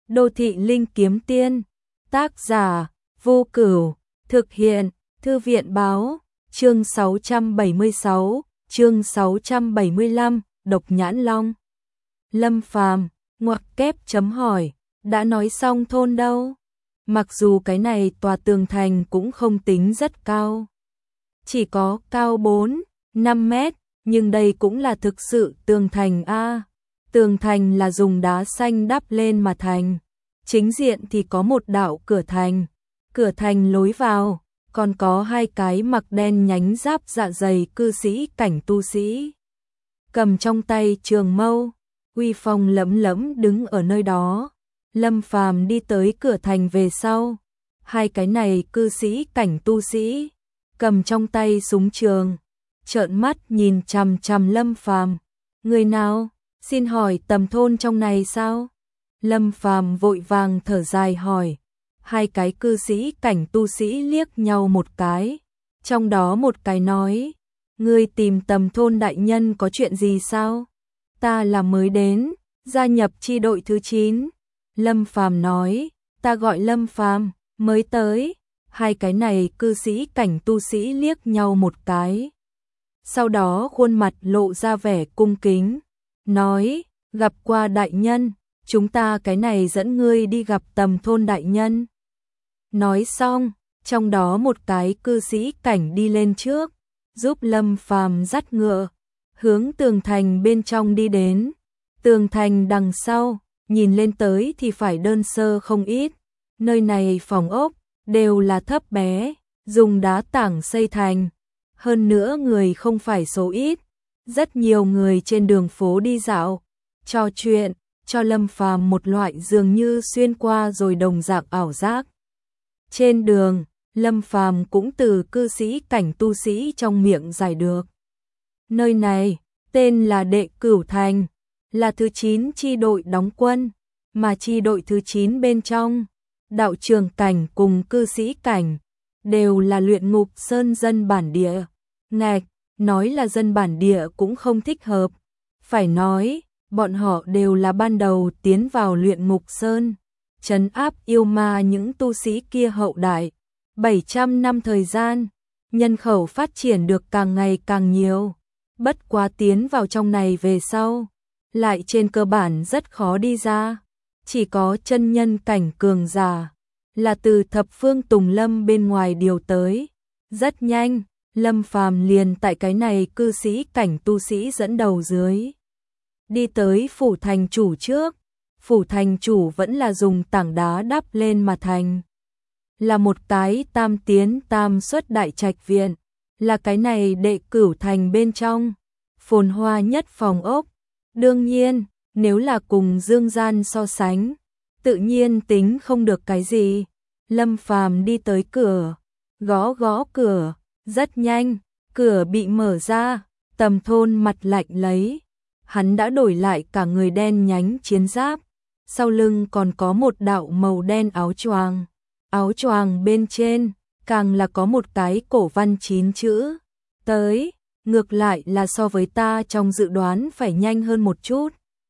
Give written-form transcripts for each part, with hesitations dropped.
Đô thị linh kiếm tiên, tác giả Vô Cửu, thực hiện Thư viện báo, chương 676, chương 675, Độc Nhãn Long. Lâm Phàm, ngoặc kép chấm hỏi, đã nói xong thôn đâu? Mặc dù cái này tòa tường thành cũng không tính rất cao, chỉ có cao 4-5 mét, nhưng đây cũng là thực sự tường thành a. Tường thành là dùng đá xanh đắp lên mà thành. Chính diện thì có một đạo cửa thành lối vào, còn có hai cái mặc đen nhánh giáp dạ dày cư sĩ cảnh tu sĩ. Cầm trong tay trường mâu, uy phong lẫm lẫm đứng ở nơi đó. Lâm Phàm đi tới cửa thành về sau. Hai cái này cư sĩ cảnh tu sĩ, cầm trong tay súng trường, trợn mắt nhìn chằm chằm Lâm Phàm. Người nào? Xin hỏi tầm thôn trong này sao? Lâm Phàm vội vàng thở dài hỏi. Hai cái cư sĩ cảnh tu sĩ liếc nhau một cái. Trong đó một cái nói, ngươi tìm tầm thôn đại nhân có chuyện gì sao? Ta là mới đến, gia nhập chi đội thứ 9. Lâm Phàm nói, ta gọi Lâm Phàm, mới tới. Hai cái này cư sĩ cảnh tu sĩ liếc nhau một cái. Sau đó khuôn mặt lộ ra vẻ cung kính, nói, gặp qua đại nhân, chúng ta cái này dẫn ngươi đi gặp tầm thôn đại nhân. Nói xong, trong đó một cái cư sĩ cảnh đi lên trước, giúp Lâm Phàm dắt ngựa, hướng tường thành bên trong đi đến. Tường thành đằng sau, nhìn lên tới thì phải đơn sơ không ít. Nơi này phòng ốc đều là thấp bé, dùng đá tảng xây thành. Hơn nữa người không phải số ít, rất nhiều người trên đường phố đi dạo, trò chuyện, cho Lâm Phàm một loại dường như xuyên qua rồi đồng dạng ảo giác. Trên đường, Lâm Phàm cũng từ cư sĩ cảnh tu sĩ trong miệng giải được. Nơi này, tên là Đệ Cửu Thành, là thứ 9 chi đội đóng quân, mà chi đội thứ 9 bên trong, đạo trường cảnh cùng cư sĩ cảnh, đều là Luyện Ngục Sơn dân bản địa. Ngạch, nói là dân bản địa cũng không thích hợp, phải nói, bọn họ đều là ban đầu tiến vào Luyện Ngục Sơn, trấn áp yêu ma những tu sĩ kia hậu đại. 700 năm thời gian, nhân khẩu phát triển được càng ngày càng nhiều, bất quá tiến vào trong này về sau, lại trên cơ bản rất khó đi ra, chỉ có chân nhân cảnh cường giả, là từ thập phương Tùng Lâm bên ngoài điều tới. Rất nhanh, Lâm Phàm liền tại cái này cư sĩ cảnh tu sĩ dẫn đầu dưới, đi tới phủ thành chủ trước. Phủ thành chủ vẫn là dùng tảng đá đắp lên mà thành, là một cái tam tiến tam xuất đại trạch viện, là cái này Đệ Cửu Thành bên trong phồn hoa nhất phòng ốc. Đương nhiên, nếu là cùng Dương Gian so sánh, tự nhiên tính không được cái gì. Lâm Phàm đi tới cửa, gõ gõ cửa, rất nhanh, cửa bị mở ra, Tầm Thôn mặt lạnh lấy, hắn đã đổi lại cả người đen nhánh chiến giáp, sau lưng còn có một đạo màu đen áo choàng bên trên càng là có một cái cổ văn 9 chữ. Tới, ngược lại là so với ta trong dự đoán phải nhanh hơn một chút.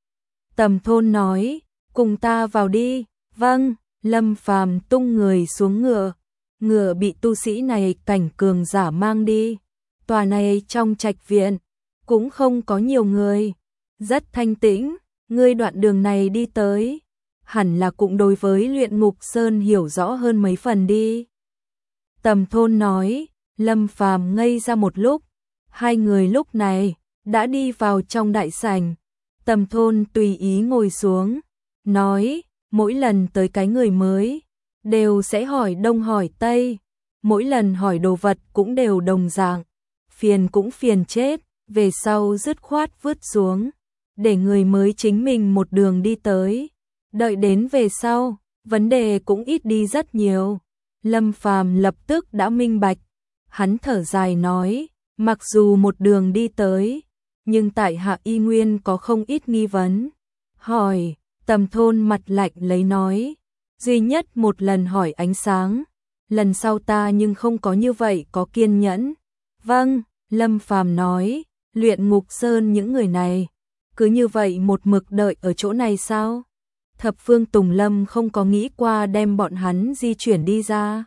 Tầm Thôn nói, cùng ta vào đi. Vâng. Lâm Phàm tung người xuống ngựa bị tu sĩ này cảnh cường giả mang đi. Tòa này trong trạch viện cũng không có nhiều người, rất thanh tĩnh. Ngươi đoạn đường này đi tới, hẳn là cũng đối với Luyện Ngục Sơn hiểu rõ hơn mấy phần đi. Tầm Thôn nói. Lâm Phàm ngây ra một lúc, hai người lúc này đã đi vào trong đại sảnh. Tầm Thôn tùy ý ngồi xuống, nói, mỗi lần tới cái người mới, đều sẽ hỏi đông hỏi tây, mỗi lần hỏi đồ vật cũng đều đồng dạng, phiền cũng phiền chết, về sau dứt khoát vứt xuống, để người mới chính mình một đường đi tới. Đợi đến về sau, vấn đề cũng ít đi rất nhiều. Lâm Phàm lập tức đã minh bạch, hắn thở dài nói, mặc dù một đường đi tới, nhưng tại Hạ Y Nguyên có không ít nghi vấn. Hỏi, Tầm Thôn mặt lạnh lấy nói, duy nhất một lần hỏi ánh sáng, lần sau ta nhưng không có như vậy có kiên nhẫn. Vâng. Lâm Phàm nói, Luyện Ngục Sơn những người này, cứ như vậy một mực đợi ở chỗ này sao? Thập Phương Tùng Lâm không có nghĩ qua đem bọn hắn di chuyển đi ra.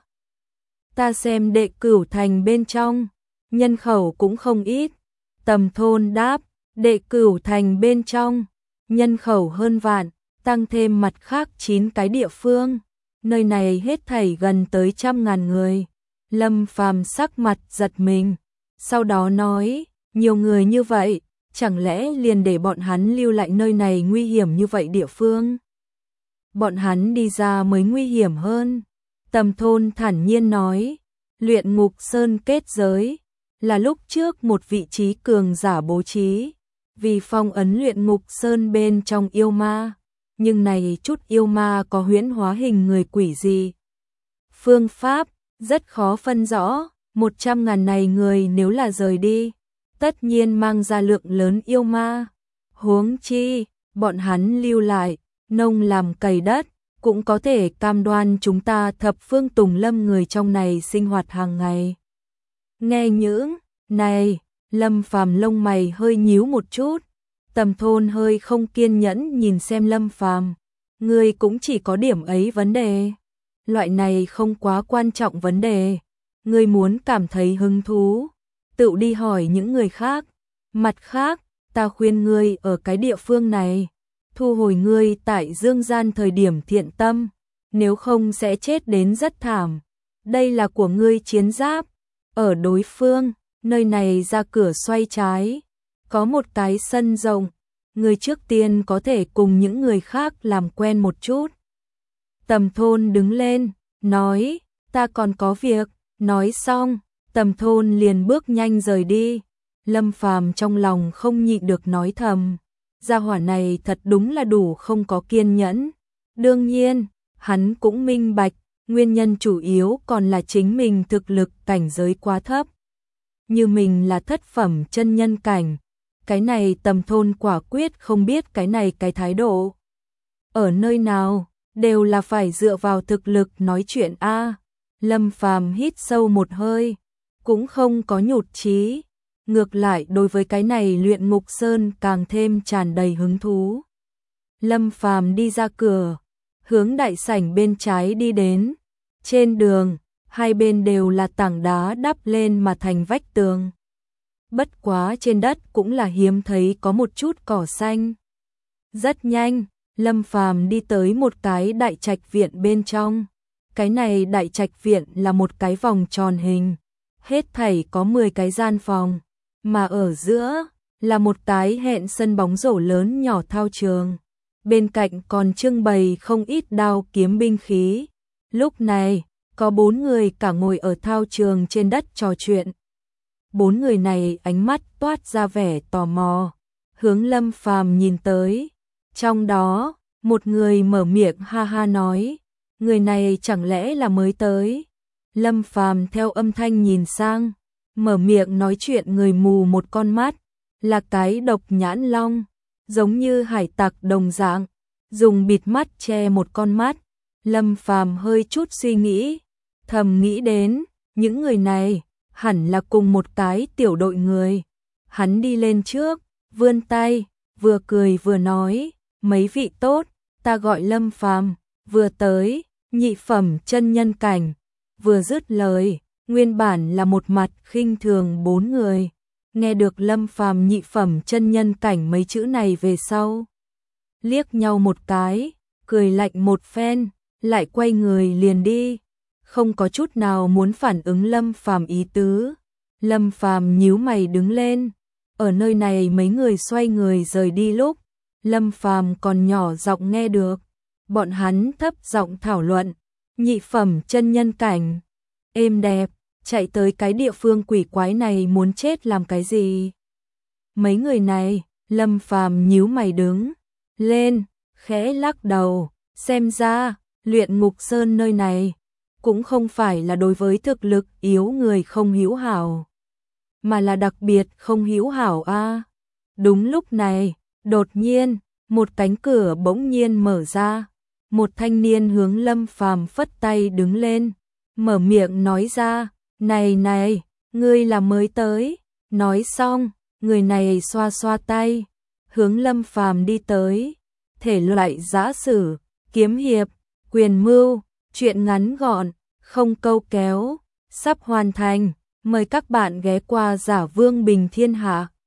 Ta xem Đệ Cửu Thành bên trong, nhân khẩu cũng không ít. Tầm Thôn đáp, Đệ Cửu Thành bên trong, nhân khẩu hơn vạn, tăng thêm mặt khác 9 cái địa phương. Nơi này hết thảy gần tới 100.000 người. Lâm Phàm sắc mặt giật mình, sau đó nói, nhiều người như vậy, chẳng lẽ liền để bọn hắn lưu lại nơi này nguy hiểm như vậy địa phương? Bọn hắn đi ra mới nguy hiểm hơn. Tầm Thôn thản nhiên nói, Luyện Ngục Sơn kết giới, là lúc trước một vị trí cường giả bố trí, vì phong ấn Luyện Ngục Sơn bên trong yêu ma. Nhưng này chút yêu ma có huyễn hóa hình người quỷ gì? Phương pháp, rất khó phân rõ, 100.000 này người nếu là rời đi, tất nhiên mang ra lượng lớn yêu ma. Huống chi, bọn hắn lưu lại, nông làm cày đất, cũng có thể cam đoan chúng ta Thập Phương Tùng Lâm người trong này sinh hoạt hàng ngày. Nghe những này, Lâm Phàm lông mày hơi nhíu một chút. Tầm Thôn hơi không kiên nhẫn nhìn xem Lâm Phàm, ngươi cũng chỉ có điểm ấy vấn đề. Loại này không quá quan trọng vấn đề, ngươi muốn cảm thấy hứng thú, tự đi hỏi những người khác. Mặt khác, ta khuyên ngươi ở cái địa phương này, thu hồi ngươi tại Dương Gian thời điểm thiện tâm, nếu không sẽ chết đến rất thảm. Đây là của ngươi chiến giáp, ở đối phương, nơi này ra cửa xoay trái, có một cái sân rộng, người trước tiên có thể cùng những người khác làm quen một chút. Tầm Thôn đứng lên, nói, ta còn có việc. Nói xong, Tầm Thôn liền bước nhanh rời đi. Lâm Phàm trong lòng không nhịn được nói thầm, gia hỏa này thật đúng là đủ không có kiên nhẫn. Đương nhiên, hắn cũng minh bạch, nguyên nhân chủ yếu còn là chính mình thực lực cảnh giới quá thấp. Như mình là thất phẩm chân nhân cảnh, cái này Tầm Thôn quả quyết không biết cái này cái thái độ. Ở nơi nào, đều là phải dựa vào thực lực nói chuyện a. Lâm Phàm hít sâu một hơi, cũng không có nhụt chí, ngược lại đối với cái này Luyện Ngục Sơn càng thêm tràn đầy hứng thú. Lâm Phàm đi ra cửa, hướng đại sảnh bên trái đi đến. Trên đường, hai bên đều là tảng đá đắp lên mà thành vách tường. Bất quá trên đất cũng là hiếm thấy có một chút cỏ xanh. Rất nhanh, Lâm Phàm đi tới một cái đại trạch viện bên trong. Cái này đại trạch viện là một cái vòng tròn hình, hết thảy có 10 cái gian phòng, mà ở giữa là một cái hẹn sân bóng rổ lớn nhỏ thao trường. Bên cạnh còn trưng bày không ít đao kiếm binh khí. Lúc này, có 4 người cả ngồi ở thao trường trên đất trò chuyện. 4 người này ánh mắt toát ra vẻ tò mò, hướng Lâm Phàm nhìn tới. Trong đó, một người mở miệng ha ha nói, người này chẳng lẽ là mới tới. Lâm Phàm theo âm thanh nhìn sang, mở miệng nói chuyện người mù một con mắt, là cái Độc Nhãn Long, giống như hải tặc đồng dạng, dùng bịt mắt che một con mắt. Lâm Phàm hơi chút suy nghĩ, thầm nghĩ đến, những người này hẳn là cùng một cái tiểu đội người. Hắn đi lên trước, vươn tay, vừa cười vừa nói, mấy vị tốt, ta gọi Lâm Phàm, vừa tới, nhị phẩm chân nhân cảnh. Vừa dứt lời, nguyên bản là một mặt khinh thường 4 người, nghe được Lâm Phàm nhị phẩm chân nhân cảnh mấy chữ này về sau, liếc nhau một cái, cười lạnh một phen, lại quay người liền đi, không có chút nào muốn phản ứng Lâm Phàm ý tứ. Lâm Phàm nhíu mày đứng lên, ở nơi này mấy người xoay người rời đi lúc, Lâm Phàm còn nhỏ giọng nghe được, bọn hắn thấp giọng thảo luận, nhị phẩm chân nhân cảnh, êm đẹp, chạy tới cái địa phương quỷ quái này muốn chết làm cái gì? Mấy người này, Lâm Phàm nhíu mày đứng lên, khẽ lắc đầu, xem ra, Luyện Ngục Sơn nơi này, cũng không phải là đối với thực lực yếu người không hữu hảo, mà là đặc biệt không hữu hảo a. Đúng lúc này, đột nhiên, một cánh cửa bỗng nhiên mở ra, một thanh niên hướng Lâm Phàm phất tay đứng lên, mở miệng nói ra, này này, ngươi là mới tới. Nói xong, người này xoa xoa tay, hướng Lâm Phàm đi tới. thể loại giã sử, kiếm hiệp, quyền mưu, truyện ngắn gọn, không câu kéo, sắp hoàn thành. Mời các bạn ghé qua Giả Vương Bình Thiên Hạ.